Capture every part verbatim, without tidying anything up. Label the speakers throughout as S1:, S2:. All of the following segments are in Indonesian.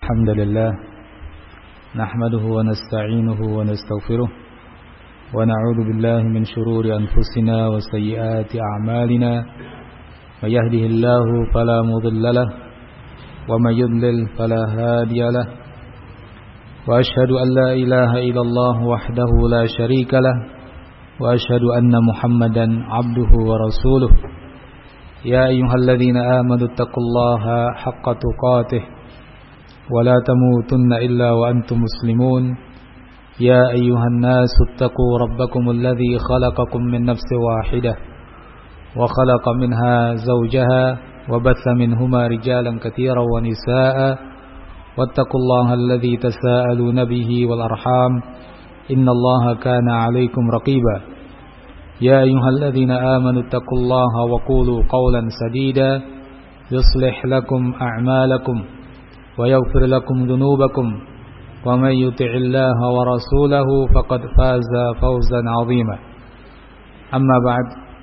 S1: الحمد لله نحمده ونستعينه ونستغفره ونعوذ بالله من شرور أنفسنا وسيئات أعمالنا من يهده الله فلا مضل له ومن يضلل فلا هادي له وأشهد أن لا إله إلا الله وحده لا شريك له وأشهد أن محمدا عبده ورسوله يا أيها الذين آمنوا اتقوا الله حق تقاته ولا تموتن إلا وأنتم مسلمون يا أيها الناس اتقوا ربكم الذي خلقكم من نفس واحدة وخلق منها زوجها وبث منهما رجالا كثيرا ونساء واتقوا الله الذي تساءلون به والأرحام إن الله كان عليكم رقيبا يا أيها الذين آمنوا اتقوا الله وقولوا قولا سديدا يصلح لكم أعمالكم ويغفر لكم ذنوبكم ومن يطع الله ورسوله فقد فاز فوزا عظيما أما بعد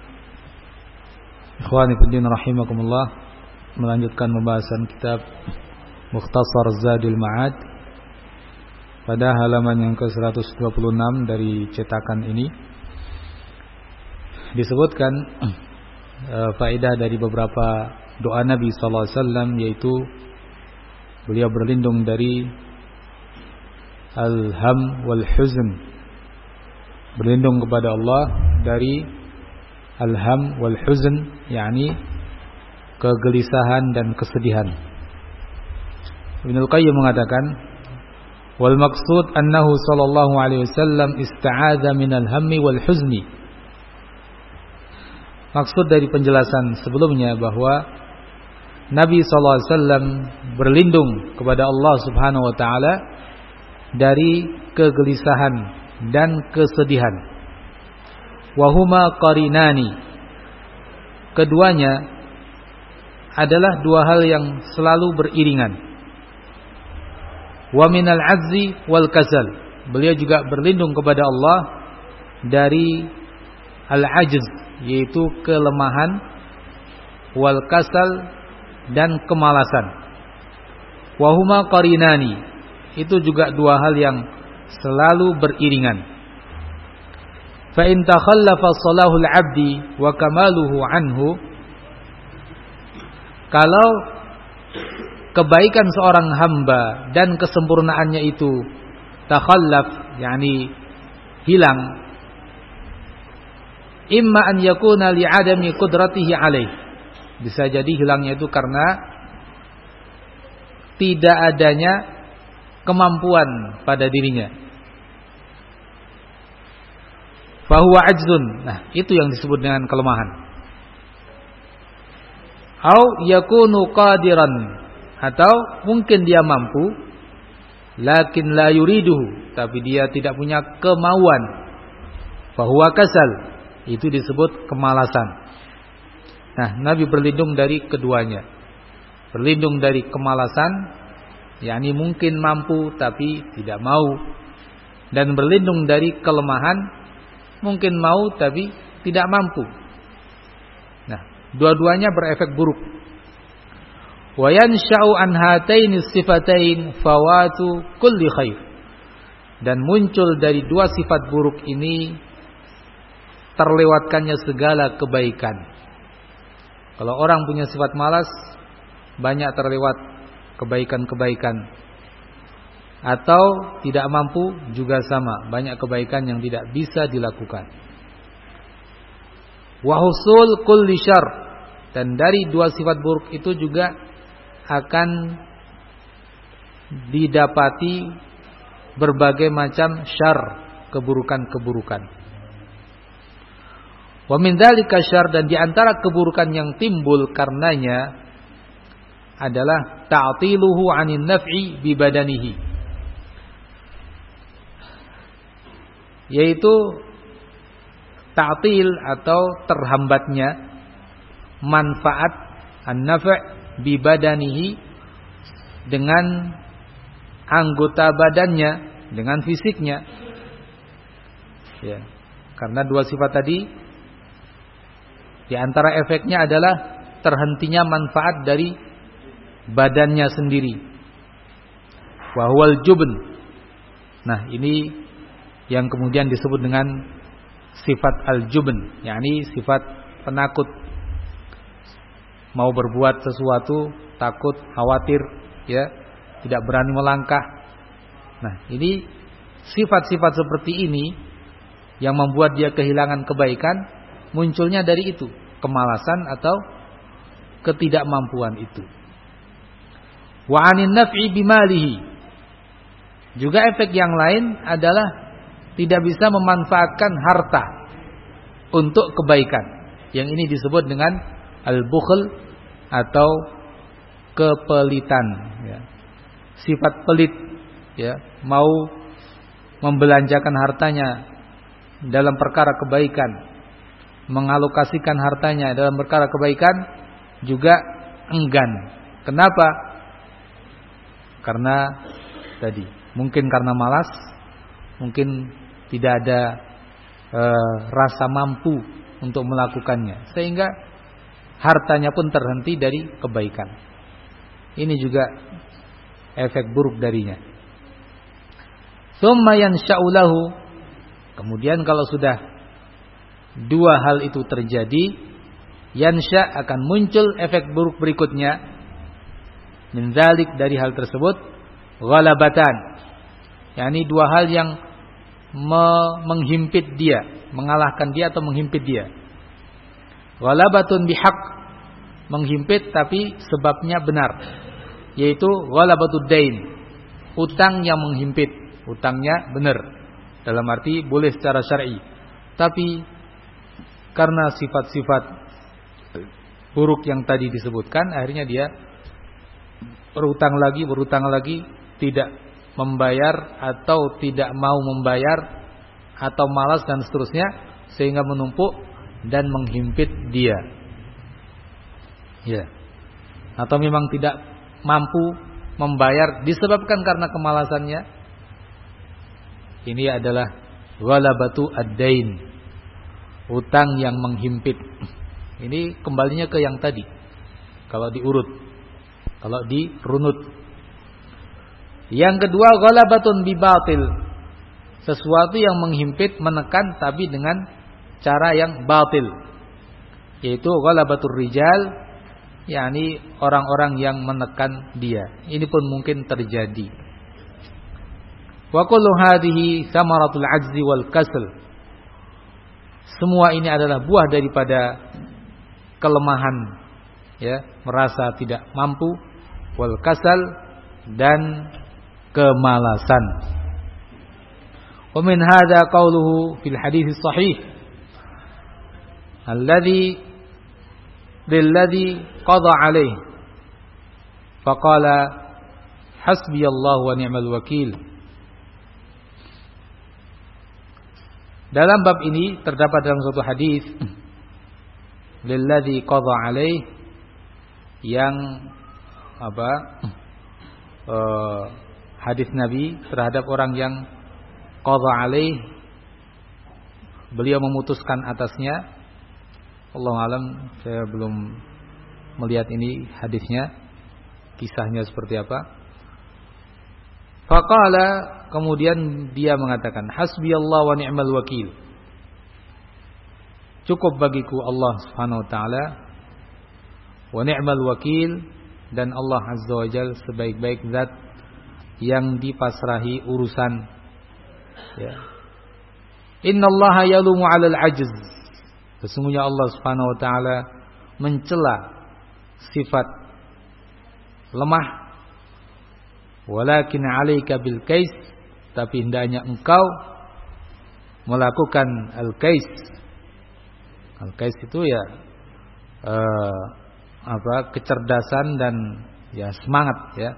S1: إخواني في الدين رحمكم الله melanjutkan pembahasan kitab Mukhtasar Zadul Ma'ad pada halaman yang ke seratus dua puluh enam dari cetakan ini disebutkan uh, faedah dari beberapa doa Nabi sallallahu alaihi wasallam, yaitu beliau berlindung dari al-ham wal huzn, berlindung kepada Allah dari al-ham wal huzn, yakni kegelisahan dan kesedihan. Ibnul Qayyim mengatakan, wal maqsud annahu sallallahu alaihi wasallam ista'adza minal hammi wal huzni. Maksud dari penjelasan sebelumnya bahwa Nabi sallallahu alaihi wasallam berlindung kepada Allah Subhanahu wa taala dari kegelisahan dan kesedihan. Wa huma qarinani. Keduanya adalah dua hal yang selalu beriringan. Wa minal azzi wal kasal. Beliau juga berlindung kepada Allah dari al-ajz, yaitu kelemahan, wal kasal dan kemalasan. Wa huma qarinani. Itu juga dua hal yang selalu beriringan. Fa in takhallafa salahul 'abdi wa kamaluhu anhu, kalau kebaikan seorang hamba dan kesempurnaannya itu takhallaf, yakni hilang, imma an yakuna li'adami qudratihi alaih, bisa jadi hilangnya itu karena tidak adanya kemampuan pada dirinya. Fahuwa ajzun. Nah, itu yang disebut dengan kelemahan. Au yakunu qadiran, atau mungkin dia mampu lakin la yuriduhu, tapi dia tidak punya kemauan. Fahuwa kasal. Itu disebut kemalasan. Nah, Nabi berlindung dari keduanya. Berlindung dari kemalasan, yakni mungkin mampu tapi tidak mau, dan berlindung dari kelemahan, mungkin mau tapi tidak mampu. Nah, dua-duanya berefek buruk. Wa yansha'u an hataini sifatain fawatu kulli khair. Dan muncul dari dua sifat buruk ini terlewatkannya segala kebaikan. Kalau orang punya sifat malas, banyak terlewat kebaikan-kebaikan. Atau tidak mampu, juga sama, banyak kebaikan yang tidak bisa dilakukan. Wa husul kulli syarr, dan dari dua sifat buruk itu juga akan didapati berbagai macam syarr, keburukan-keburukan. Wa min dzalika syarr, dan di antara keburukan yang timbul karenanya adalah ta'tiluhu 'anin naf'i bi badanihi, yaitu ta'til atau terhambatnya manfaat an-naf' bi badanihi dengan anggota badannya, dengan fisiknya. Ya, karena dua sifat tadi, di antara efeknya adalah terhentinya manfaat dari badannya sendiri. wa huwal jubn. Nah, ini yang kemudian disebut dengan sifat al-jubn, yakni sifat penakut. Mau berbuat sesuatu takut, khawatir, ya, tidak berani melangkah. Nah, ini sifat-sifat seperti ini yang membuat dia kehilangan kebaikan, munculnya dari itu, kemalasan atau ketidakmampuan itu. Wa 'anin naf'i bimalihi. Juga efek yang lain adalah tidak bisa memanfaatkan harta untuk kebaikan. Yang ini disebut dengan al-bukhl atau kepelitan, ya. Sifat pelit, ya, mau membelanjakan hartanya dalam perkara kebaikan, mengalokasikan hartanya dalam perkara kebaikan juga enggan. Kenapa? Karena tadi mungkin karena malas, mungkin tidak ada e, rasa mampu untuk melakukannya, sehingga hartanya pun terhenti dari kebaikan. Ini juga efek buruk darinya. Tsumma yansha'u lahu. Kemudian kalau sudah dua hal itu terjadi, yansha' akan muncul efek buruk berikutnya. Min dzalik, dari hal tersebut, ghalabatan. yakni dua hal yang me- menghimpit dia, mengalahkan dia atau menghimpit dia. Ghalabatun bihaq, menghimpit tapi sebabnya benar, yaitu ghalabatud dain, utang yang menghimpit, utangnya benar dalam arti boleh secara syar'i, tapi karena sifat-sifat buruk yang tadi disebutkan, akhirnya dia berutang lagi, berutang lagi, tidak membayar atau tidak mau membayar atau malas dan seterusnya, sehingga menumpuk dan menghimpit dia. Ya. Atau memang tidak mampu membayar disebabkan karena kemalasannya. Ini adalah ghalabatu ad-dain, utang yang menghimpit. Ini kembalinya ke yang tadi. Kalau diurut, kalau dirunut. Yang kedua, ghalabatun bibatil, sesuatu yang menghimpit, menekan tapi dengan cara yang batil, yaitu ghalabatur rijal, yakni orang-orang yang menekan dia. Ini pun mungkin terjadi. Wa kullu hadhihi samaratul ajzi wal kasal. Semua ini adalah buah daripada kelemahan, ya, merasa tidak mampu, wal kasal, dan kemalasan. Wa min hadza qauluhu fil hadits sahih alladhi lilladhi qada alaih faqala hasbiyallahu wa ni'mal wakil. Dalam bab ini terdapat dalam suatu hadis lilladzi qadha alaih, yang apa uh, hadis Nabi terhadap orang yang qadha alaih, beliau memutuskan atasnya. Allahu alam, saya belum melihat ini hadisnya, kisahnya seperti apa. Faqala, kemudian dia mengatakan, hasbiyallah wa ni'mal wakil. Cukup bagiku Allah Subhanahu wa taala, wa ni'mal wakil, dan Allah Azza wa Jalla sebaik-baik zat yang dipasrahi urusan. Ya. Innallaha yalumu 'alal 'ajz. Sesungguhnya Allah Subhanahu wa taala mencela sifat lemah. Walakin 'alaika bil kais, tapi hendaknya engkau melakukan al-kais. Al-kais itu ya eh, apa kecerdasan dan ya semangat, ya.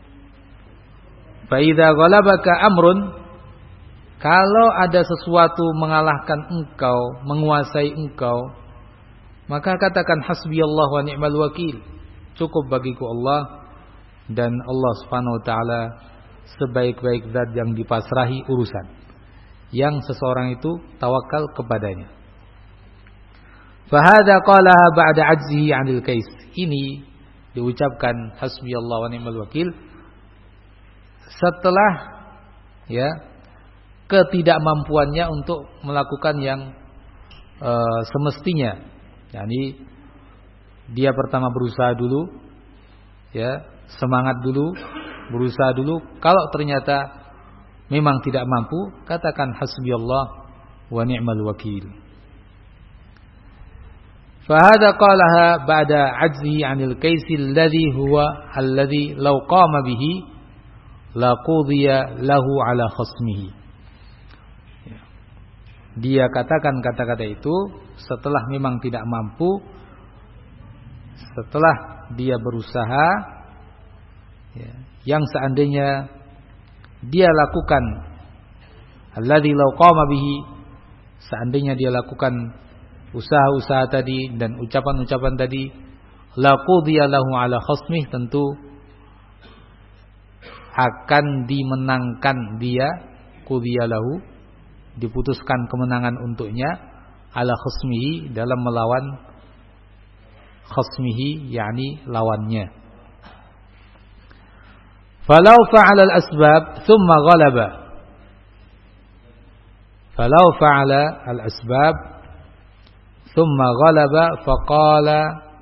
S1: Fa idza ghalabaka amrun, kalau ada sesuatu mengalahkan engkau, menguasai engkau, maka katakan hasbiyallah wa ni'mal wakil. Cukup bagiku Allah, dan Allah Subhanahu wa taala sebaik-baik zat yang dipasrahi urusan, yang seseorang itu tawakal kepadanya. Fa hadza qalaha ba'da 'ajzihi 'anil kais. Ini diucapkan hasbiyallah wa ni'mal wakil setelah ya ketidakmampuannya untuk melakukan yang e, semestinya. Yani dia pertama berusaha dulu, ya, semangat dulu, berusaha dulu. Kalau ternyata memang tidak mampu, katakan hasbiyallah wa ni'mal wakil. Fahada qalaha ba'da ajzihi 'anil kaisi alladhi huwa alladhi law qama bihi la qudiya lahu 'ala khasmihi. Dia katakan kata-kata itu setelah memang tidak mampu, setelah dia berusaha, ya, yang seandainya dia lakukan alladzi law qama bihi, seandainya dia lakukan usaha-usaha tadi dan ucapan-ucapan tadi, la qudiya lahu ala khasmih, tentu akan dimenangkan dia, qudiya lahu, diputuskan kemenangan untuknya, ala khasmihi, dalam melawan khasmihi, yakni lawannya. Falau fa'ala al-asbab thumma ghalaba, falau fa'ala al-asbab thumma ghalaba faqala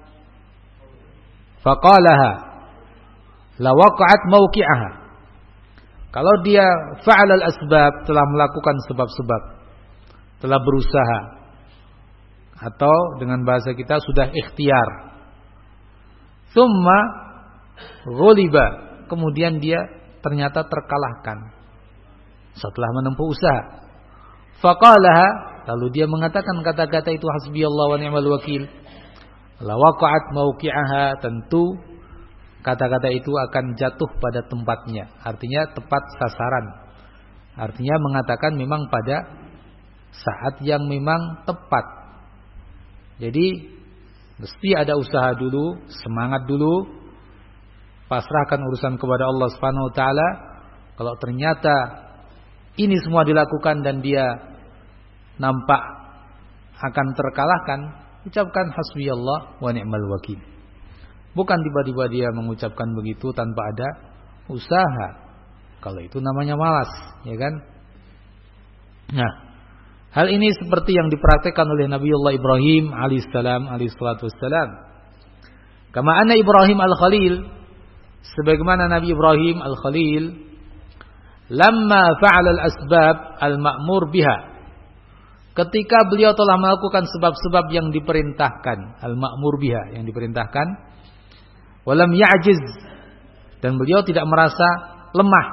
S1: faqalaha la waqa'at mawqi'aha. Kalau dia fa'ala al-asbab, telah melakukan sebab-sebab, telah berusaha, atau dengan bahasa kita sudah ikhtiar, thumma ghaliba, kemudian dia ternyata terkalahkan setelah menempuh usaha, faqalaha, lalu dia mengatakan kata-kata itu, hasbiyallah wa ni'mal wakil, la waqa'at mawqi'aha, tentu kata-kata itu akan jatuh pada tempatnya, artinya tepat sasaran, artinya mengatakan memang pada saat yang memang tepat. Jadi mesti ada usaha dulu, semangat dulu, pasrahkan urusan kepada Allah Subhanahu wa taala. Kalau ternyata ini semua dilakukan dan dia nampak akan terkalahkan, ucapkan hasbiyallah wa ni'mal wakil. Bukan tiba-tiba dia mengucapkan begitu tanpa ada usaha. Kalau itu namanya malas, ya kan? Nah, hal ini seperti yang dipraktikkan oleh Nabiullah Ibrahim alaihissalam alaihissalatu wassalam. Kama anna Ibrahim al-Khalil, sebagaimana Nabi Ibrahim al-Khalil, lamma fa'ala al-asbab al-ma'mur biha, ketika beliau telah melakukan sebab-sebab yang diperintahkan, al-ma'mur biha, yang diperintahkan, walam ya'jiz, dan beliau tidak merasa lemah,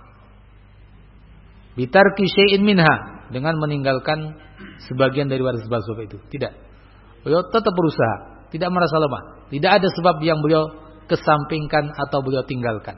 S1: bitarki syai'in minha, dengan meninggalkan sebagian dari sebab-sebab itu. Tidak. Beliau tetap berusaha, tidak merasa lemah. Tidak ada sebab yang beliau kesampingkan atau beliau tinggalkan.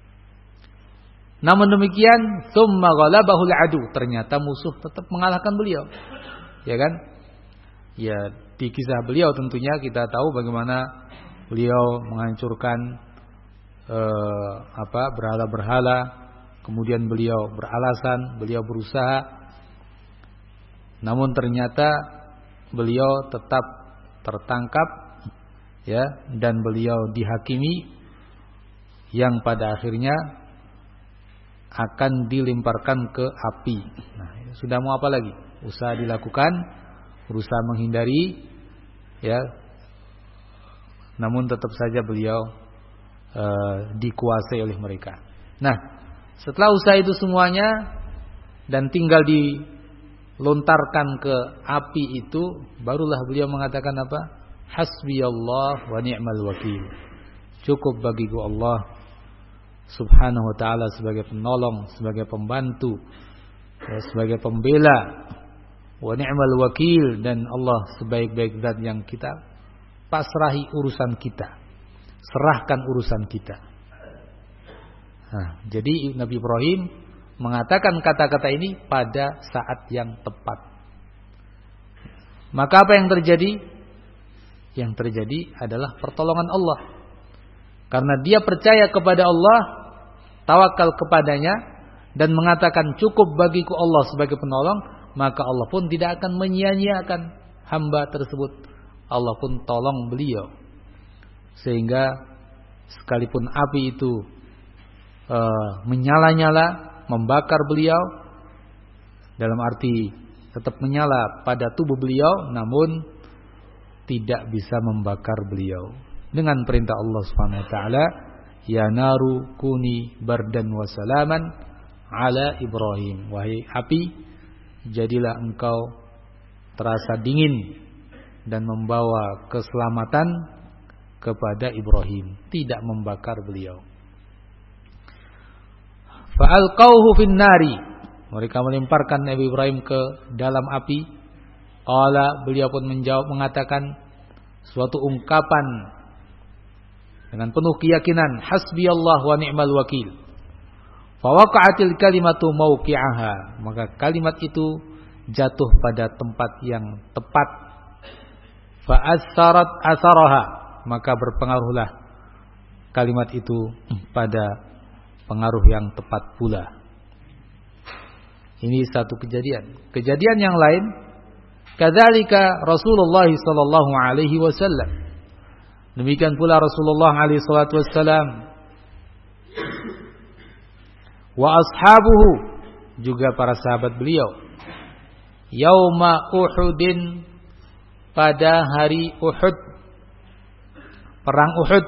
S1: Namun demikian, tsumma ghalabahu al-adu, ternyata musuh tetap mengalahkan beliau. Ya kan? Ya, di kisah beliau tentunya kita tahu bagaimana beliau menghancurkan eh, apa berhala-berhala, kemudian beliau beralasan, beliau berusaha. Namun ternyata beliau tetap tertangkap, ya, dan beliau dihakimi, yang pada akhirnya akan dilemparkan ke api. Nah, sudah mau apa lagi? Usaha dilakukan, berusaha menghindari, ya, namun tetap saja beliau e, dikuasai oleh mereka. Nah, setelah usaha itu semuanya dan tinggal dilontarkan ke api itu, barulah beliau mengatakan apa? Hasbiyallah wa ni'mal wakil. Cukup bagiku Allah Subhanahu wa ta'ala sebagai penolong, sebagai pembantu, ya, sebagai pembela. Wa ni'mal wakil, dan Allah sebaik-baik zat yang kita pasrahi urusan kita, serahkan urusan kita. Nah, jadi Nabi Ibrahim mengatakan kata-kata ini pada saat yang tepat. Maka apa yang terjadi? Yang terjadi adalah pertolongan Allah. Karena dia percaya kepada Allah, tawakal kepadanya, dan mengatakan cukup bagiku Allah sebagai penolong, maka Allah pun tidak akan menyia-nyiakan hamba tersebut. Allah pun tolong beliau, sehingga sekalipun api itu uh, menyala-nyala, membakar beliau, dalam arti tetap menyala pada tubuh beliau, namun tidak bisa membakar beliau. Dengan perintah Allah Subhanahu wa taala, ya naru kuni bardan wa salaman ala Ibrahim. Wahai api, jadilah engkau terasa dingin dan membawa keselamatan kepada Ibrahim, tidak membakar beliau. Fa'alqauhu fin nari, mereka melemparkan Nabi Ibrahim ke dalam api. Qala, beliau pun menjawab, mengatakan suatu ungkapan dengan penuh keyakinan, hasbiyallah wa ni'mal wakil. Fawaqa'atil kalimatu mawqi'aha, maka kalimat itu jatuh pada tempat yang tepat. Fa'assarat asaraha, maka berpengaruhlah kalimat itu pada pengaruh yang tepat pula. Ini satu kejadian. Kejadian yang lain, kadzalika Rasulullah sallallahu alaihi wasallam. Demikian pula Rasulullah alaihi salatu wasallam wa ashabuhu, juga para sahabat beliau, yauma Uhudin, pada hari Uhud, perang Uhud.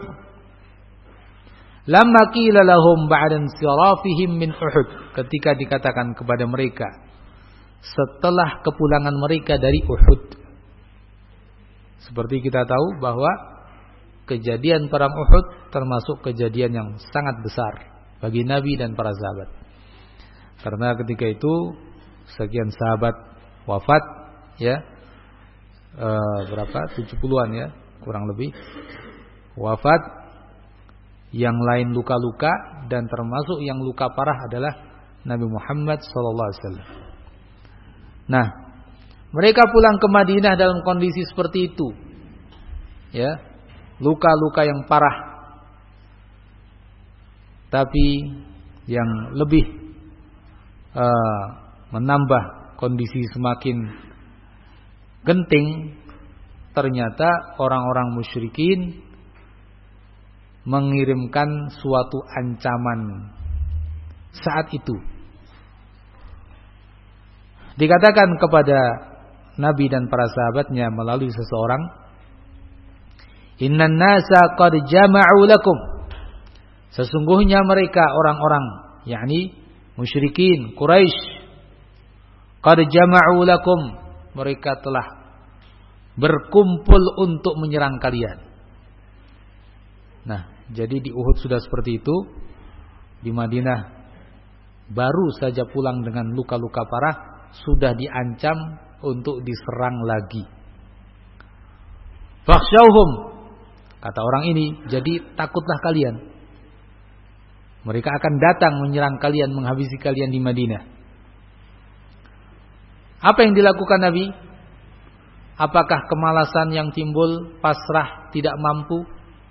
S1: Lamma qila lahum ba'da insirafihim min Uhud, ketika dikatakan kepada mereka setelah kepulangan mereka dari Uhud. Seperti kita tahu bahwa kejadian perang Uhud termasuk kejadian yang sangat besar bagi Nabi dan para sahabat. Karena ketika itu sekian sahabat wafat, ya, e, berapa? tujuh puluhan ya, kurang lebih wafat. Yang lain luka-luka, dan termasuk yang luka parah adalah Nabi Muhammad sallallahu alaihi wasallam. Nah, mereka pulang ke Madinah dalam kondisi seperti itu, ya, luka-luka yang parah. Tapi yang lebih uh, menambah kondisi semakin genting, ternyata orang-orang musyrikin mengirimkan suatu ancaman saat itu. Dikatakan kepada Nabi dan para sahabatnya melalui seseorang, innan nasa qad jama'u lakum, sesungguhnya mereka orang-orang, yakni musyrikin Quraisy, qad jama'u lakum, mereka telah berkumpul untuk menyerang kalian. Nah, jadi di Uhud sudah seperti itu, di Madinah baru saja pulang dengan luka-luka parah, sudah diancam untuk diserang lagi. Fakhshawhum, kata orang ini, jadi takutlah kalian. Mereka akan datang menyerang kalian, menghabisi kalian di Madinah. Apa yang dilakukan Nabi? Apakah kemalasan yang timbul, pasrah, tidak mampu?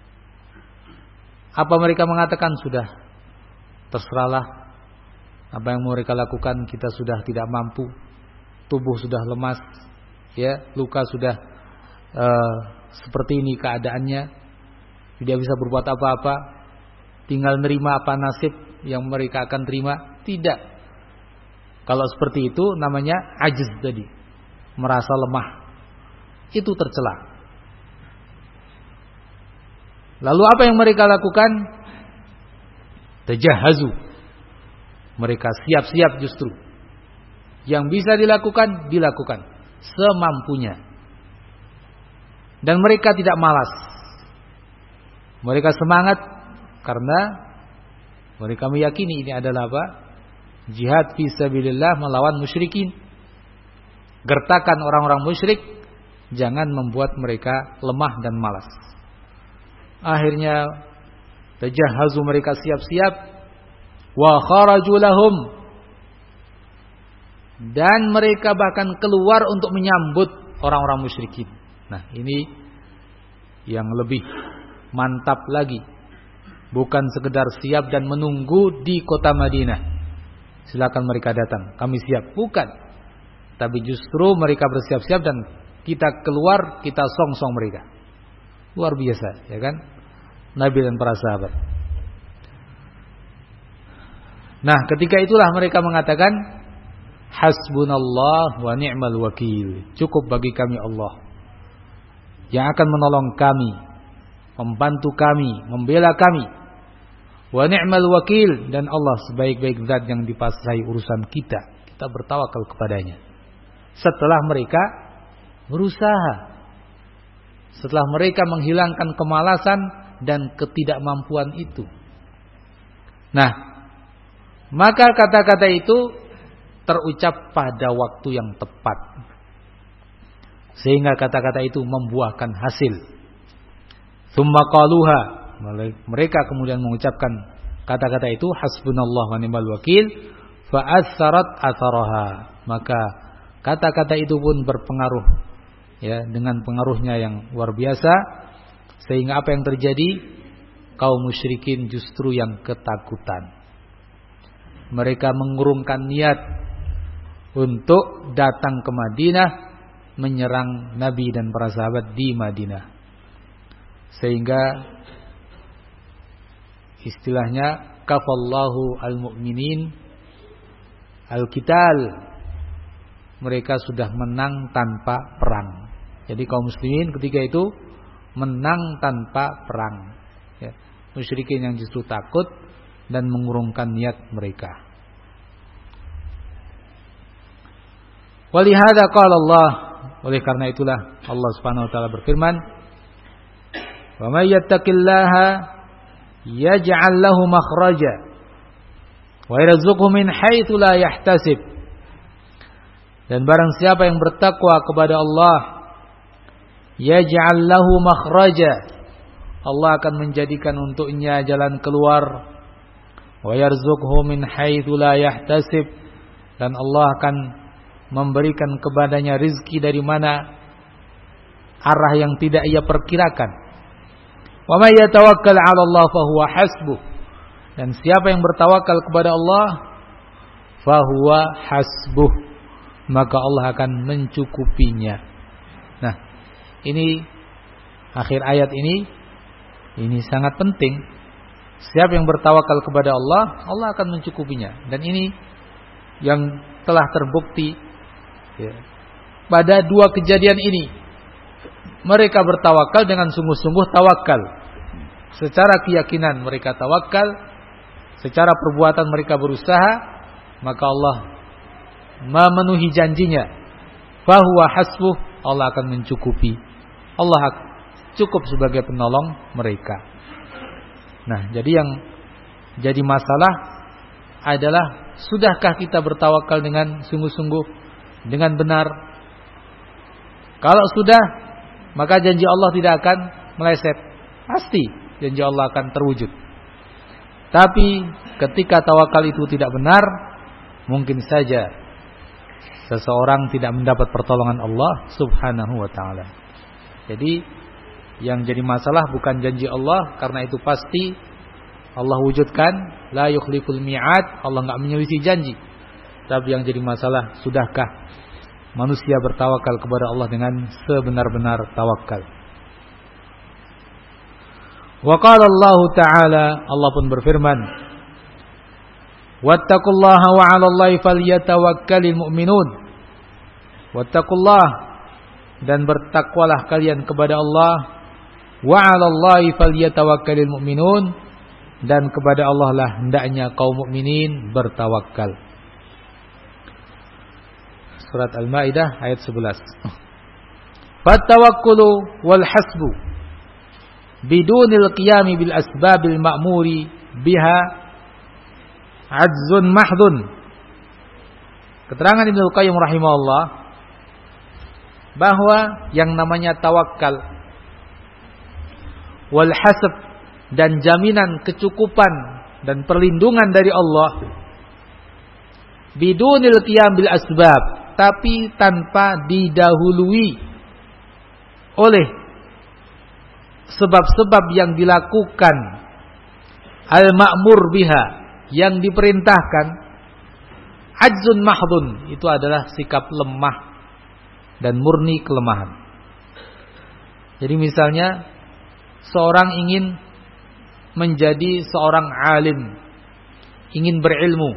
S1: Apa mereka mengatakan, sudah, terserahlah, apa yang mereka lakukan, kita sudah tidak mampu, tubuh sudah lemas, ya, luka sudah uh, seperti ini keadaannya, tidak bisa berbuat apa-apa, tinggal nerima apa nasib yang mereka akan terima. Tidak. Kalau seperti itu namanya ajiz tadi, merasa lemah, itu tercela. Lalu apa yang mereka lakukan? Tajahazu, mereka siap-siap justru. Yang bisa dilakukan, dilakukan semampunya. Dan mereka tidak malas. Mereka semangat karena mereka meyakini ini adalah apa? Jihad fi sabilillah melawan musyrikin. Gertakan orang-orang musyrik, jangan membuat mereka lemah dan malas. Akhirnya tajahazu, mereka siap-siap, wa kharaju lahum, dan mereka bahkan keluar untuk menyambut orang-orang musyrikin. Nah, ini yang lebih mantap lagi. Bukan sekedar siap dan menunggu di kota Madinah, silakan mereka datang, kami siap. Bukan. Tapi justru mereka bersiap-siap dan kita keluar, kita song-song mereka. Luar biasa, ya kan? Nabi dan para sahabat. Nah, ketika itulah mereka mengatakan hasbunallah wa ni'mal wakil. Cukup bagi kami Allah yang akan menolong kami, membantu kami, membela kami. Wa ni'mal wakil, dan Allah sebaik-baik zat yang dipasrahi urusan kita. Kita bertawakal kepadanya. Setelah mereka berusaha, setelah mereka menghilangkan kemalasan dan ketidakmampuan itu. Nah, maka kata-kata itu terucap pada waktu yang tepat, sehingga kata-kata itu membuahkan hasil. Tsumma qaluha, mereka kemudian mengucapkan kata-kata itu, hasbunallah wa ni'mal wakil, fa atsarat atharaha. Maka kata-kata itu pun berpengaruh, ya, dengan pengaruhnya yang luar biasa, sehingga apa yang terjadi? Kaum musyrikin justru yang ketakutan. Mereka mengurungkan niat untuk datang ke Madinah, menyerang Nabi dan para sahabat di Madinah. Sehingga istilahnya kafallahu al-mu'minin al-qital. Mereka sudah menang tanpa perang. Jadi kaum muslimin ketika itu menang tanpa perang, ya. Musyrikin yang justru takut dan mengurungkan niat mereka. Walihada qala Allah, oleh karena itulah Allah Subhanahu wa taala berfirman, "Wa may yattaqillaha yaj'al lahu makhraja wa yarzuqhu min haitsu la yahtasib." Dan barang siapa yang bertakwa kepada Allah, yaj'al lahu makhraja, Allah akan menjadikan untuknya jalan keluar. Wa yarzuqhu min haitsu la yahtasib, dan Allah akan memberikan kepadanya rizki dari mana arah yang tidak ia perkirakan. Wa may yatawakkal 'ala Allah fa huwa hasbuh, dan siapa yang bertawakal kepada Allah, fa huwa hasbuh, maka Allah akan mencukupinya. Nah, ini akhir ayat ini ini sangat penting. Siapa yang bertawakal kepada Allah, Allah akan mencukupinya. Dan ini yang telah terbukti, ya, pada dua kejadian ini. Mereka bertawakal dengan sungguh-sungguh tawakal. Secara keyakinan mereka tawakal, secara perbuatan mereka berusaha, maka Allah memenuhi janjinya. Fahuwa hasbuh, Allah akan mencukupi. Allah cukup sebagai penolong mereka. Nah, jadi yang jadi masalah adalah, sudahkah kita bertawakal dengan sungguh-sungguh, dengan benar? Kalau sudah, maka janji Allah tidak akan meleset. Pasti janji Allah akan terwujud. Tapi ketika tawakal itu tidak benar, mungkin saja seseorang tidak mendapat pertolongan Allah Subhanahu wa ta'ala. Jadi yang jadi masalah bukan janji Allah, karena itu pasti Allah wujudkan, la yukhliful mi'ad, Allah enggak menyelisih janji. Tapi yang jadi masalah, sudahkah manusia bertawakal kepada Allah dengan sebenar-benar tawakal? Wa qala Allah Ta'ala, Allah pun berfirman, wattaqullaha wa 'alallahi falyatawakkalul mu'minun. Wattaqullah, dan bertakwalah kalian kepada Allah, wa 'alallahi falyatawakkalul mu'minun, dan kepada Allah lah hendaknya kaum mukminin bertawakal. Surat Al-Maidah ayat sebelas. Fattawakkulu wal hasbu bidunil qiyami bil asbabil ma'muri biha ajzun mahdun. Keterangan Ibnu Qayyim rahimahullah bahwa yang namanya tawakal wal hasab, dan jaminan kecukupan dan perlindungan dari Allah, bidunil qiyam bil asbab, tapi tanpa didahului oleh sebab-sebab yang dilakukan, al-ma'mur biha, yang diperintahkan, ajzun mahdun, itu adalah sikap lemah dan murni kelemahan. Jadi misalnya seorang ingin menjadi seorang alim, ingin berilmu.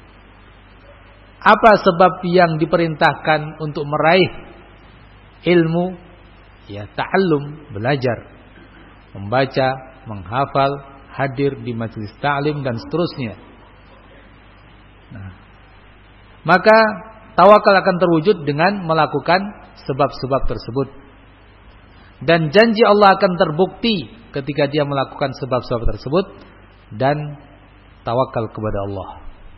S1: Apa sebab yang diperintahkan untuk meraih ilmu? Ya, ta'allum, belajar, membaca, menghafal, hadir di majelis ta'lim dan seterusnya. Nah, maka tawakal akan terwujud dengan melakukan sebab-sebab tersebut. Dan janji Allah akan terbukti ketika dia melakukan sebab-sebab tersebut dan tawakal kepada Allah.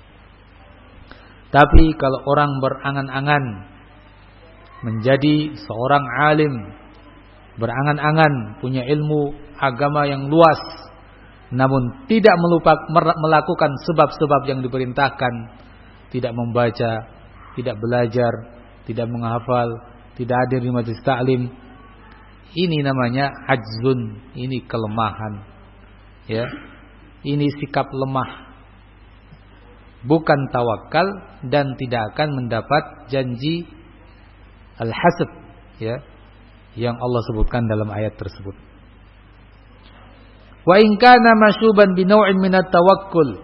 S1: Tapi kalau orang berangan-angan menjadi seorang alim, berangan-angan punya ilmu agama yang luas, namun tidak melupak, melakukan sebab-sebab yang diperintahkan, tidak membaca, tidak belajar, tidak menghafal, tidak hadir di majelis taklim, ini namanya ajzun, ini kelemahan, ya, ini sikap lemah, bukan tawakal dan tidak akan mendapat janji al-hasad, ya, yang Allah sebutkan dalam ayat tersebut. Wa in kana masyuban bi naw'in min at-tawakkul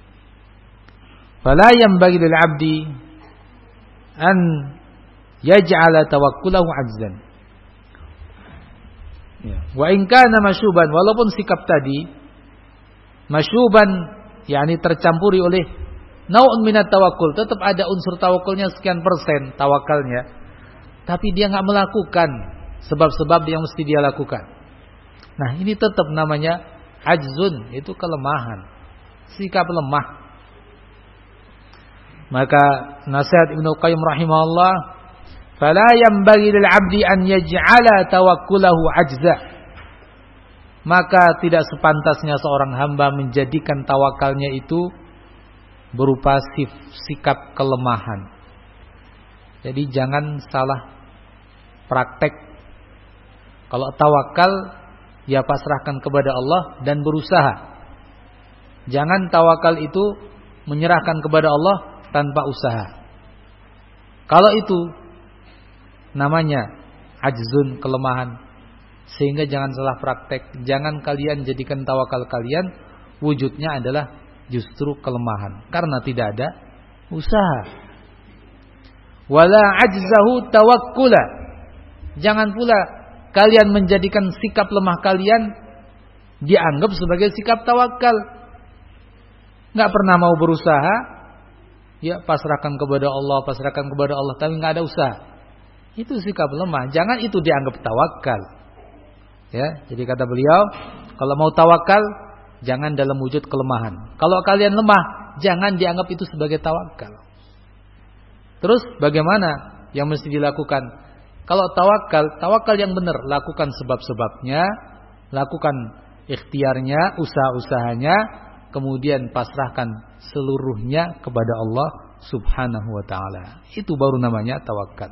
S1: fala yanbaghi lil 'abdi an yaj'ala tawakkulahu 'ajzan. Ya. Wa in kana masyuban, walaupun sikap tadi masyuban yakni tercampuri oleh naun minat tawakkul, tetap ada unsur tawakulnya sekian persen tawakalnya, tapi dia enggak melakukan sebab-sebab yang mesti dia lakukan. Nah, ini tetap namanya ajzun, itu kelemahan, sikap lemah. Maka nasihat Ibnu Qayyim rahimahullah, fala yanbaghi lil 'abdi an yaj'ala tawakkulahu ajza. Maka tidak sepantasnya seorang hamba menjadikan tawakalnya itu berupa sikap kelemahan. Jadi jangan salah praktek. Kalau tawakal, ya pasrahkan kepada Allah dan berusaha. Jangan tawakal itu menyerahkan kepada Allah tanpa usaha. Kalau itu namanya ajzun, kelemahan. Sehingga jangan salah praktek. Jangan kalian jadikan tawakal kalian wujudnya adalah justru kelemahan, karena tidak ada usaha. Wala ajzahu tawakkula. Jangan pula kalian menjadikan sikap lemah kalian dianggap sebagai sikap tawakal. Enggak pernah mau berusaha, ya pasrahkan kepada Allah, pasrahkan kepada Allah, tapi enggak ada usaha. Itu sikap lemah. Jangan itu dianggap tawakal. Ya, jadi kata beliau, kalau mau tawakal jangan dalam wujud kelemahan. Kalau kalian lemah, jangan dianggap itu sebagai tawakal. Terus bagaimana yang mesti dilakukan? Kalau tawakal, tawakal yang benar, lakukan sebab-sebabnya, lakukan ikhtiarnya, usaha-usahanya, kemudian pasrahkan seluruhnya kepada Allah Subhanahu wa taala. Itu baru namanya tawakal.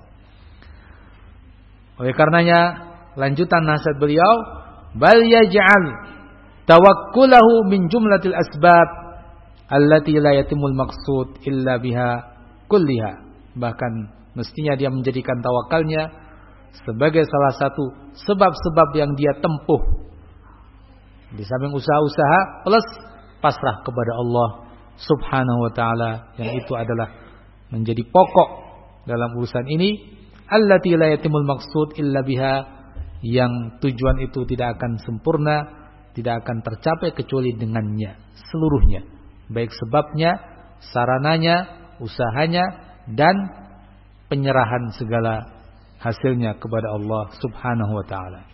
S1: Oleh karenanya, lanjutan nasihat beliau, bal yaj'al tawakkulahu min jumlatil asbab allati la yatimul maqsud illa biha kulliha. Bahkan mestinya dia menjadikan tawakalnya sebagai salah satu sebab-sebab yang dia tempuh. Di samping usaha-usaha plus pasrah kepada Allah Subhanahu wa taala, yang itu adalah menjadi pokok dalam urusan ini. Allati la yatimul maqsud illa biha, yang tujuan itu tidak akan sempurna, tidak akan tercapai kecuali dengannya seluruhnya, baik sebabnya, sarananya, usahanya, dan penyerahan segala hasilnya kepada Allah Subhanahu wa taala.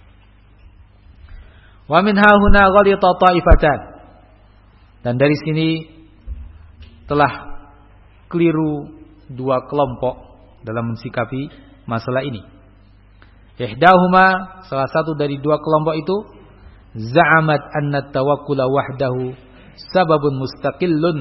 S1: Wa min hahuna ghalita ta'ifatan, dan dari sini telah keliru dua kelompok dalam mensikapi masalah ini. Ihdahuma, salah satu dari dua kelompok itu, za'amat anna tawakkula wahdahu sababun mustaqillun.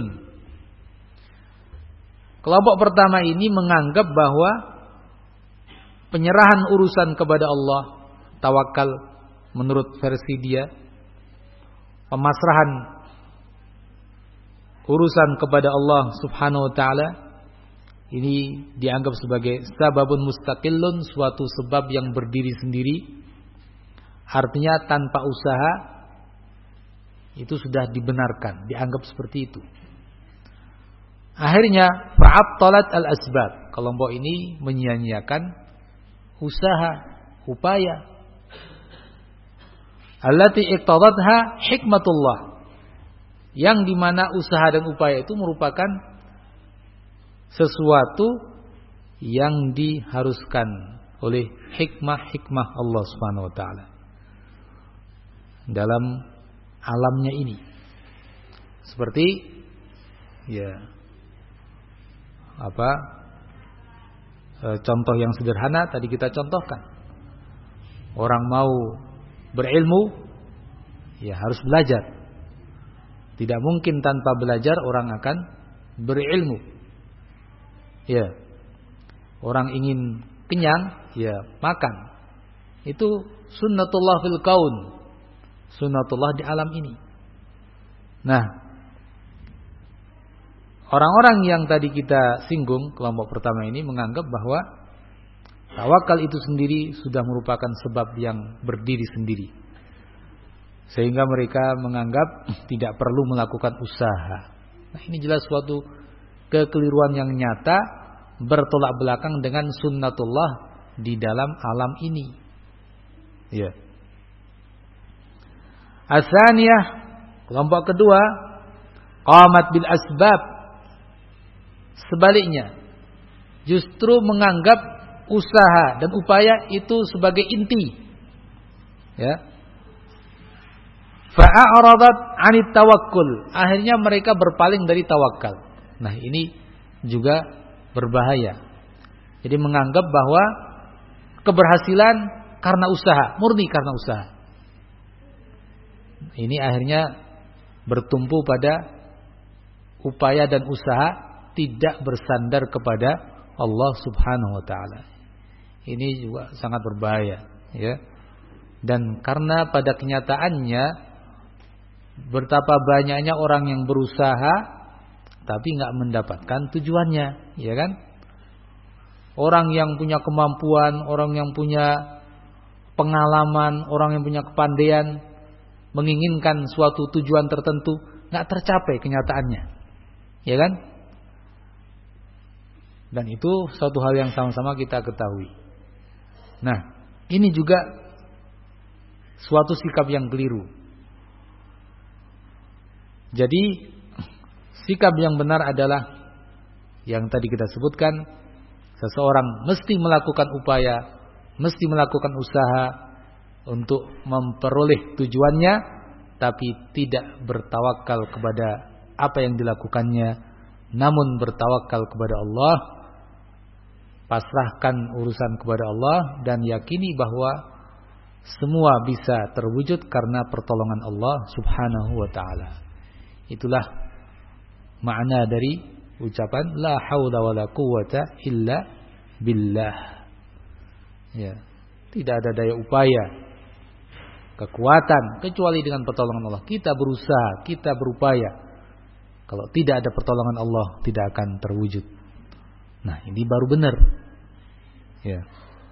S1: Kelompok pertama ini menganggap bahwa penyerahan urusan kepada Allah, tawakal menurut versi dia, pemasrahan urusan kepada Allah Subhanahu wa taala, ini dianggap sebagai sababun mustaqillun, suatu sebab yang berdiri sendiri. Artinya tanpa usaha itu sudah dibenarkan, dianggap seperti itu. Akhirnya fa'abtalat al-asbab. Kelompok ini menyia-nyiakan usaha, upaya. Allati iqtadatha hikmatullah. Yang dimana usaha dan upaya itu merupakan sesuatu yang diharuskan oleh hikmah-hikmah Allah Subhanahu wa taala dalam alamnya ini. Seperti ya apa e, contoh yang sederhana tadi kita contohkan. Orang mau berilmu ya harus belajar. Tidak mungkin tanpa belajar orang akan berilmu. Ya. Orang ingin kenyang, ya makan. Itu sunnatullah fil kaun. Sunnatullah di alam ini. Nah, orang-orang yang tadi kita singgung, kelompok pertama ini menganggap bahwa tawakal itu sendiri sudah merupakan sebab yang berdiri sendiri. Sehingga mereka menganggap tidak perlu melakukan usaha. Nah, ini jelas suatu kekeliruan yang nyata, bertolak belakang dengan sunnatullah di dalam alam ini. Ya. Asaniyah, kelompok kedua, qamat bil asbab. Sebaliknya, justru menganggap usaha dan upaya itu sebagai inti. Ya. Fa'aradat 'anit tawakkul. Akhirnya mereka berpaling dari tawakal. Nah, ini juga berbahaya. Jadi menganggap bahwa keberhasilan karena usaha, murni karena usaha. Ini akhirnya bertumpu pada upaya dan usaha tidak bersandar kepada Allah Subhanahu wa taala. Ini juga sangat berbahaya, ya. Dan karena pada kenyataannya betapa banyaknya orang yang berusaha tapi nggak mendapatkan tujuannya, ya kan? Orang yang punya kemampuan, orang yang punya pengalaman, orang yang punya kepandaian menginginkan suatu tujuan tertentu, nggak tercapai kenyataannya, ya kan? Dan itu suatu hal yang sama-sama kita ketahui. Nah, ini juga suatu sikap yang keliru. Jadi sikap yang benar adalah yang tadi kita sebutkan, seseorang mesti melakukan upaya, mesti melakukan usaha untuk memperoleh tujuannya, tapi tidak bertawakal kepada apa yang dilakukannya, namun bertawakal kepada Allah, pasrahkan urusan kepada Allah dan yakini bahwa semua bisa terwujud karena pertolongan Allah Subhanahu wa taala. Itulah makna dari ucapan la haula wala quwwata illa billah. Ya, tidak ada daya upaya, kekuatan kecuali dengan pertolongan Allah. Kita berusaha, kita berupaya. Kalau tidak ada pertolongan Allah, tidak akan terwujud. Nah, ini baru benar. Ya.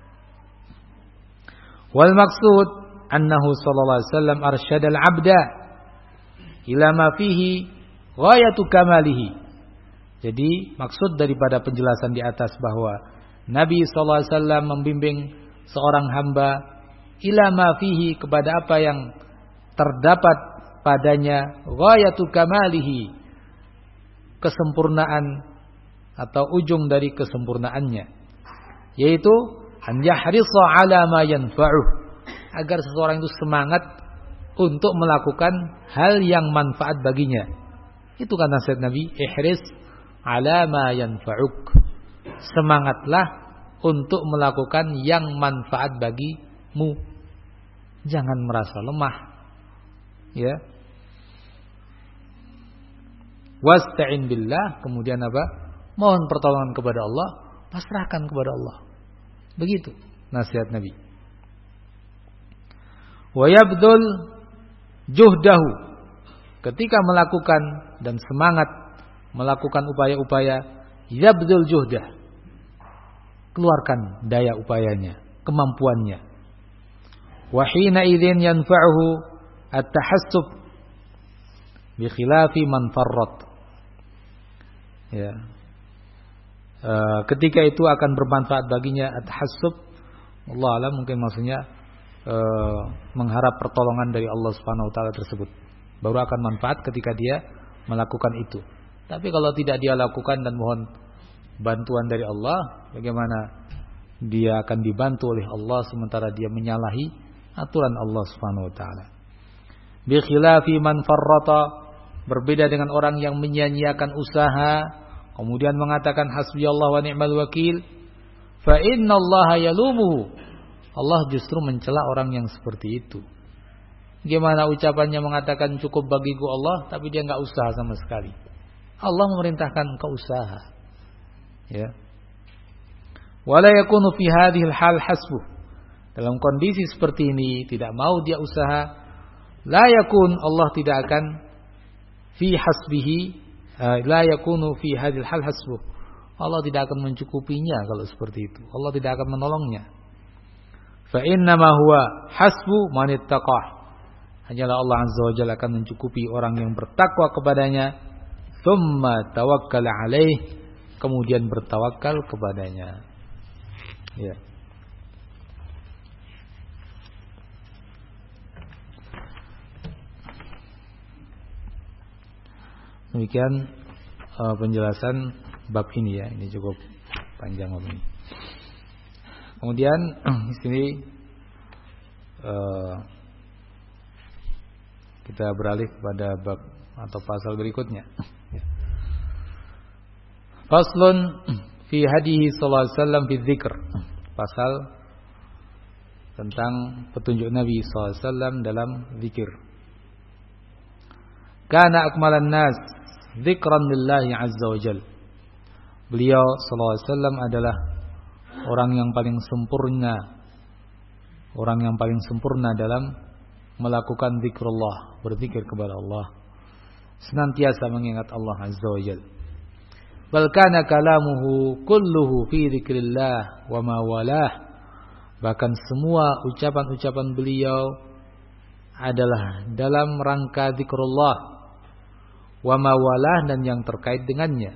S1: Wal maksud annahu sallallahu alaihi wasallam arsyadal 'abda ila ma fihi ghayatu kamalihi. Jadi maksud daripada penjelasan di atas bahwa Nabi sallallahu alaihi wasallam membimbing seorang hamba ila ma fihi kepada apa yang terdapat padanya ghayatu kamalihi, kesempurnaan atau ujung dari kesempurnaannya, yaitu an yahrisa ala ma yanfa'uh, agar seseorang itu semangat untuk melakukan hal yang manfaat baginya. Itu kan nasihat Nabi, ihris ala ma yanfa'uk. Semangatlah untuk melakukan yang manfaat bagimu. Jangan merasa lemah. Ya. Wasta'in billah, kemudian apa? Mohon pertolongan kepada Allah, pasrahkan kepada Allah. Begitu nasihat Nabi. Wa yabdul juhdahu, ketika melakukan dan semangat melakukan upaya-upaya, yabdul juhdah, keluarkan daya upayanya, kemampuannya. Wa hina idzin yanfa'uhu at-tahassub bi khilafi man farrat. Ya. E, ketika itu akan bermanfaat baginya at-tahassub. Allah alam, mungkin maksudnya e, mengharap pertolongan dari Allah Subhanahu wa taala tersebut. Baru akan manfaat ketika dia melakukan itu. Tapi kalau tidak dia lakukan dan mohon bantuan dari Allah, bagaimana dia akan dibantu oleh Allah sementara dia menyalahi aturan Allah Subhanahu wa taala. Bi khilafi man farrata, berbeda dengan orang yang menyia-nyiakan usaha kemudian mengatakan hasbiyallahu wa ni'mal wakil, fa innallaha yalumuhu. Allah justru mencela orang yang seperti itu. Gimana ucapannya mengatakan cukup bagiku Allah, tapi dia enggak usaha sama sekali. Allah memerintahkan engkau usaha. Ya. Wala yakunu fi hadhil hal hasbuh. Dalam kondisi seperti ini tidak mau dia usaha, la yakun, Allah tidak akan fi hasbihi, la yakunu fi hadhil hal hasbuh. Allah tidak akan mencukupinya kalau seperti itu. Allah tidak akan menolongnya. Fa innama huwa hasbu man ittaqah. Hanyalah Allah Azza wa Jalla akan mencukupi orang yang bertakwa kepadanya, thumma tawakkala alaih, kemudian bertawakal kepadanya. Ya. Demikian uh, penjelasan bab ini ya. Ini cukup panjang bab ini. Kemudian di sini uh, kita beralih kepada bab atau pasal berikutnya. Faslun fi hadihi sallallahu alaihi wasallam fi dzikr. Pasal tentang petunjuk Nabi sallallahu alaihi wasallam dalam zikir. Kana akmalan nas dzikran lillahi azza wa jalla. Beliau sallallahu alaihi wasallam adalah orang yang paling sempurna, orang yang paling sempurna dalam melakukan zikrullah, berzikir kepada Allah, senantiasa mengingat Allah azza wa jalla. Bal kana kalamuhu kulluhu fi dzikrillah wa ma walah. Bahkan semua ucapan-ucapan beliau adalah dalam rangka zikrullah wa ma walah, dan yang terkait dengannya.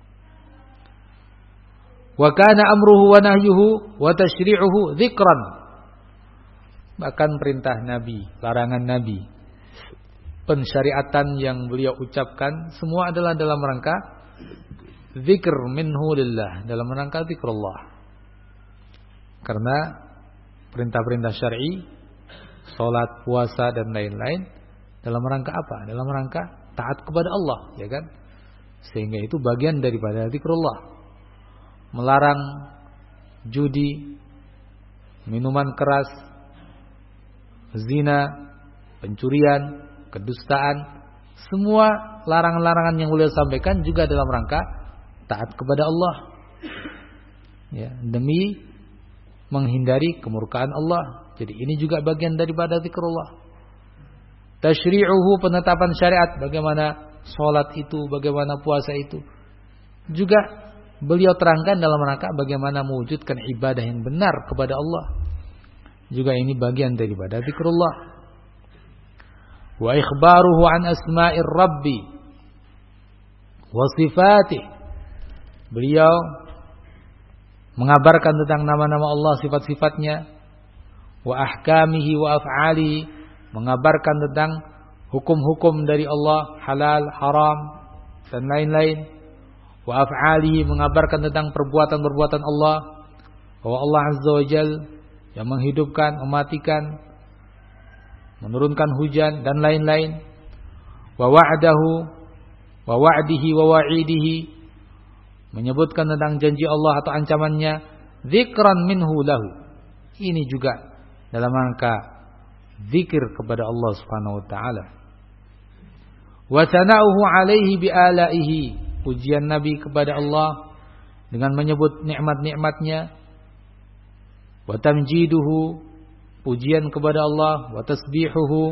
S1: Wa kana amruhu wa nahyuhu wa tashri'uhu dzikran. Bahkan perintah Nabi, larangan Nabi, pensyariatan yang beliau ucapkan semua adalah dalam rangka zikr minhu lillah, dalam rangka zikrullah. Karena perintah-perintah syar'i, salat, puasa dan lain-lain dalam rangka apa? Dalam rangka taat kepada Allah, ya kan? Sehingga itu bagian daripada zikrullah. Melarang judi, minuman keras, zina, pencurian, kedustaan, semua larangan-larangan yang beliau sampaikan juga dalam rangka taat kepada Allah, ya, demi menghindari kemurkaan Allah. Jadi ini juga bagian daripada zikrullah. Tashri'uhu, penetapan syariat, bagaimana sholat itu, bagaimana puasa itu, juga beliau terangkan dalam rangka bagaimana mewujudkan ibadah yang benar kepada Allah. Juga ini bagian daripada zikrullah. Wa ikhbaruhu an asma'ir rabbi wa sifatih. Beliau mengabarkan tentang nama-nama Allah, sifat-sifatnya. Wa ahkamihi wa af'alihi, mengabarkan tentang hukum-hukum dari Allah, halal, haram dan lain-lain. Wa af'alihi, mengabarkan tentang perbuatan-perbuatan Allah, bahwa Allah Azza wa Jalla yang menghidupkan, mematikan, menurunkan hujan dan lain-lain. Wa wa'dahu wa wa'dihi wa wa'idihi, menyebutkan tentang janji Allah atau ancamannya, dzikran minhu lahu. Ini juga dalam rangka zikir kepada Allah Subhanahu wa taala. Wa sana'uhu 'alaihi bi alaihi, pujian Nabi kepada Allah dengan menyebut nikmat-nikmatnya. Wa tamjiduhu, pujian kepada Allah. Wa tasbihuhu,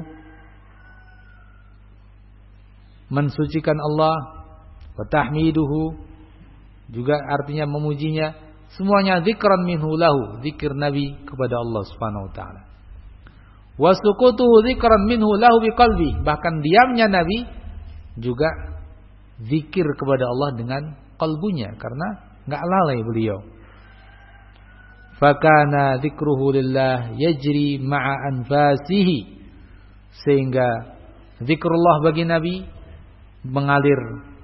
S1: mensucikan Allah. Wa tahmiduhu, juga artinya memujinya. Semuanya zikran minhu lahu, zikir Nabi kepada Allah Subhanahu wa taala. Wa sukutuhu zikran minhu lahu biqalbi, bahkan diamnya Nabi juga zikir kepada Allah dengan kalbunya karena enggak lalai beliau. Fakana dzikruhu lillah yajri ma'a anfasihi, sehingga zikrullah bagi Nabi mengalir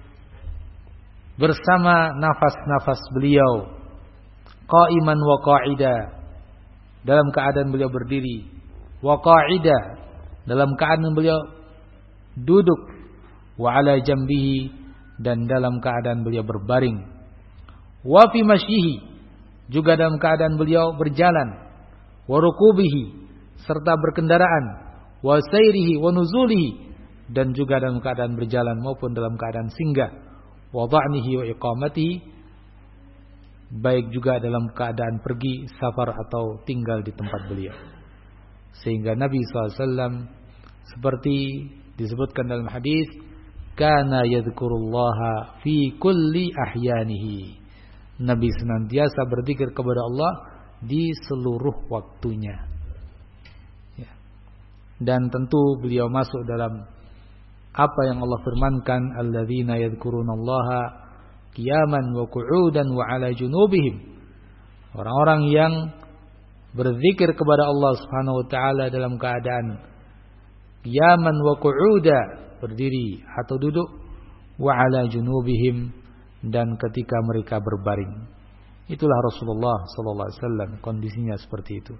S1: bersama nafas-nafas beliau. Qa'iman wa qa'ida, dalam keadaan beliau berdiri, wa qa'ida, dalam keadaan beliau duduk, wa ala jambihi, dan dalam keadaan beliau berbaring, wa fi masyihi, juga dalam keadaan beliau berjalan, wa rukubihi, serta berkendaraan, wa sayrihi wa nuzulihi, dan juga dalam keadaan berjalan maupun dalam keadaan singgah, wa dha'nihi wa iqamatihi, baik juga dalam keadaan pergi, safar atau tinggal di tempat beliau. Sehingga Nabi shallallahu alaihi wasallam seperti disebutkan dalam hadis, kana yadhkurullaha fi kulli ahyanihi, Nabi senantiasa berzikir kepada Allah di seluruh waktunya. Ya. Dan tentu beliau masuk dalam apa yang Allah firmankan, alladzina yadhkurunallaha qiyaman wa qu'udan wa 'ala junubihim, orang-orang yang berzikir kepada Allah Subhanahu wa taala dalam keadaan qiyaman wa qu'uda, berdiri atau duduk, wa 'ala junubihim, dan ketika mereka berbaring. Itulah Rasulullah sallallahu alaihi wasallam, kondisinya seperti itu.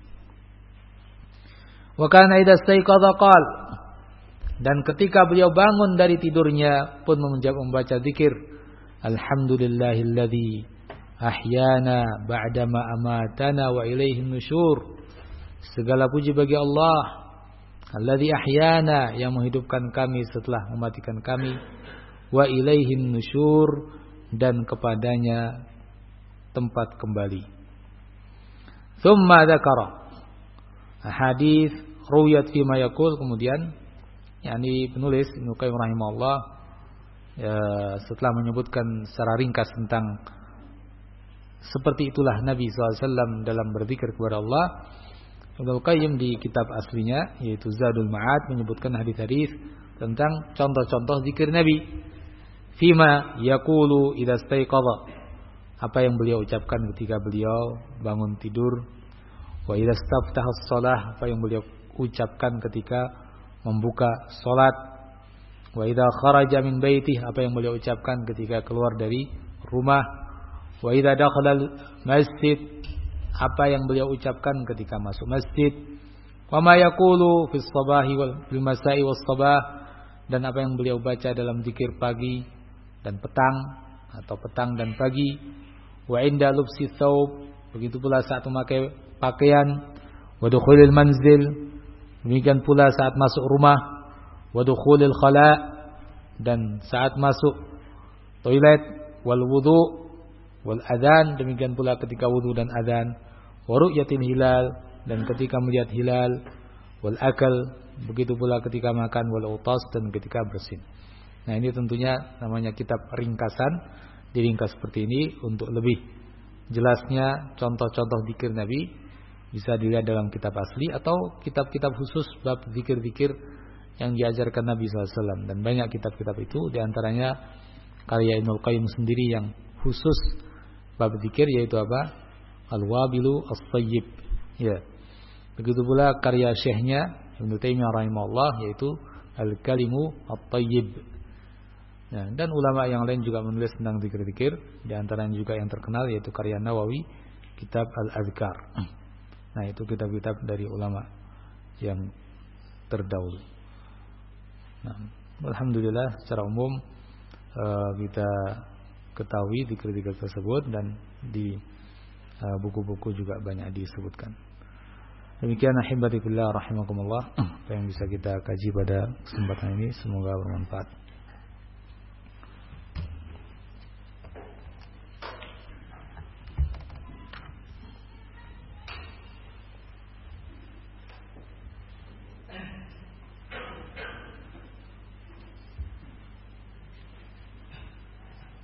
S1: Wa kana idza staiqadha qala, dan ketika beliau bangun dari tidurnya pun membaca zikir, alhamdulillahilladzi ahyana ba'dama amatana wa ilaihin nusyur, segala puji bagi Allah alladzi ahyana, yang menghidupkan kami setelah mematikan kami, wa ilaihin nusyur, dan kepadanya tempat kembali. Tsumma dzakara hadis ruwiyat fi ma yaqul, kemudian yakni penulis Ibnu Qayyim rahimahullah ya, setelah menyebutkan secara ringkas tentang seperti itulah Nabi shallallahu alaihi wasallam dalam berzikir kepada Allah, Ibnu Qayyim di kitab aslinya yaitu Zadul Ma'ad menyebutkan hadis-hadis tentang contoh-contoh zikir Nabi. Fima yaqulu idza staiqadha, apa yang beliau ucapkan ketika beliau bangun tidur. Wa idza staftaha shalah, apa yang beliau ucapkan ketika membuka salat. Wa idza kharaja min baitih, apa yang beliau ucapkan ketika keluar dari rumah. Wa idza dakhala masjid, apa yang beliau ucapkan ketika masuk masjid. Wa ma yaqulu fis sabahi wal fil masa'i was sabah, dan apa yang beliau baca dalam zikir pagi dan petang atau petang dan pagi. Wa inda lubsi thawb, begitu pula saat memakai pakaian. Wa dukhulil manzil, demikian pula saat masuk rumah. Wa dukhulil khala, dan saat masuk toilet. Wal wudu wal adzan, demikian pula ketika wudu dan adzan. Wa ru'yatil hilal, dan ketika melihat hilal. Wal akal, begitu pula ketika makan. Wal utas, dan ketika bersin. Nah, ini tentunya namanya kitab ringkasan, diringkas seperti ini. Untuk lebih jelasnya contoh-contoh zikir Nabi bisa dilihat dalam kitab asli atau kitab-kitab khusus bab zikir-zikir yang diajarkan Nabi shallallahu alaihi wasallam. Dan banyak kitab-kitab itu, diantaranya karya Ibnu Qayyim sendiri yang khusus bab zikir, yaitu apa? Al-Wabilu As-Sayyib. Ya. Begitu pula karya syekhnya Ibnu Taimiyah rahimahullah, yaitu Al-Kalimu At-Tayyib. Ya, dan ulama yang lain juga menulis tentang zikir-zikir, di antaranya juga yang terkenal yaitu karya Nawawi, kitab Al-Adhkar. Nah, itu kitab-kitab dari ulama yang terdahulu. Nah, alhamdulillah secara umum uh, kita ketahui zikir-zikir tersebut, dan di uh, buku-buku juga banyak disebutkan. Demikian ahibati fillah rahimakumullah, apa yang bisa kita kaji pada kesempatan ini, semoga bermanfaat.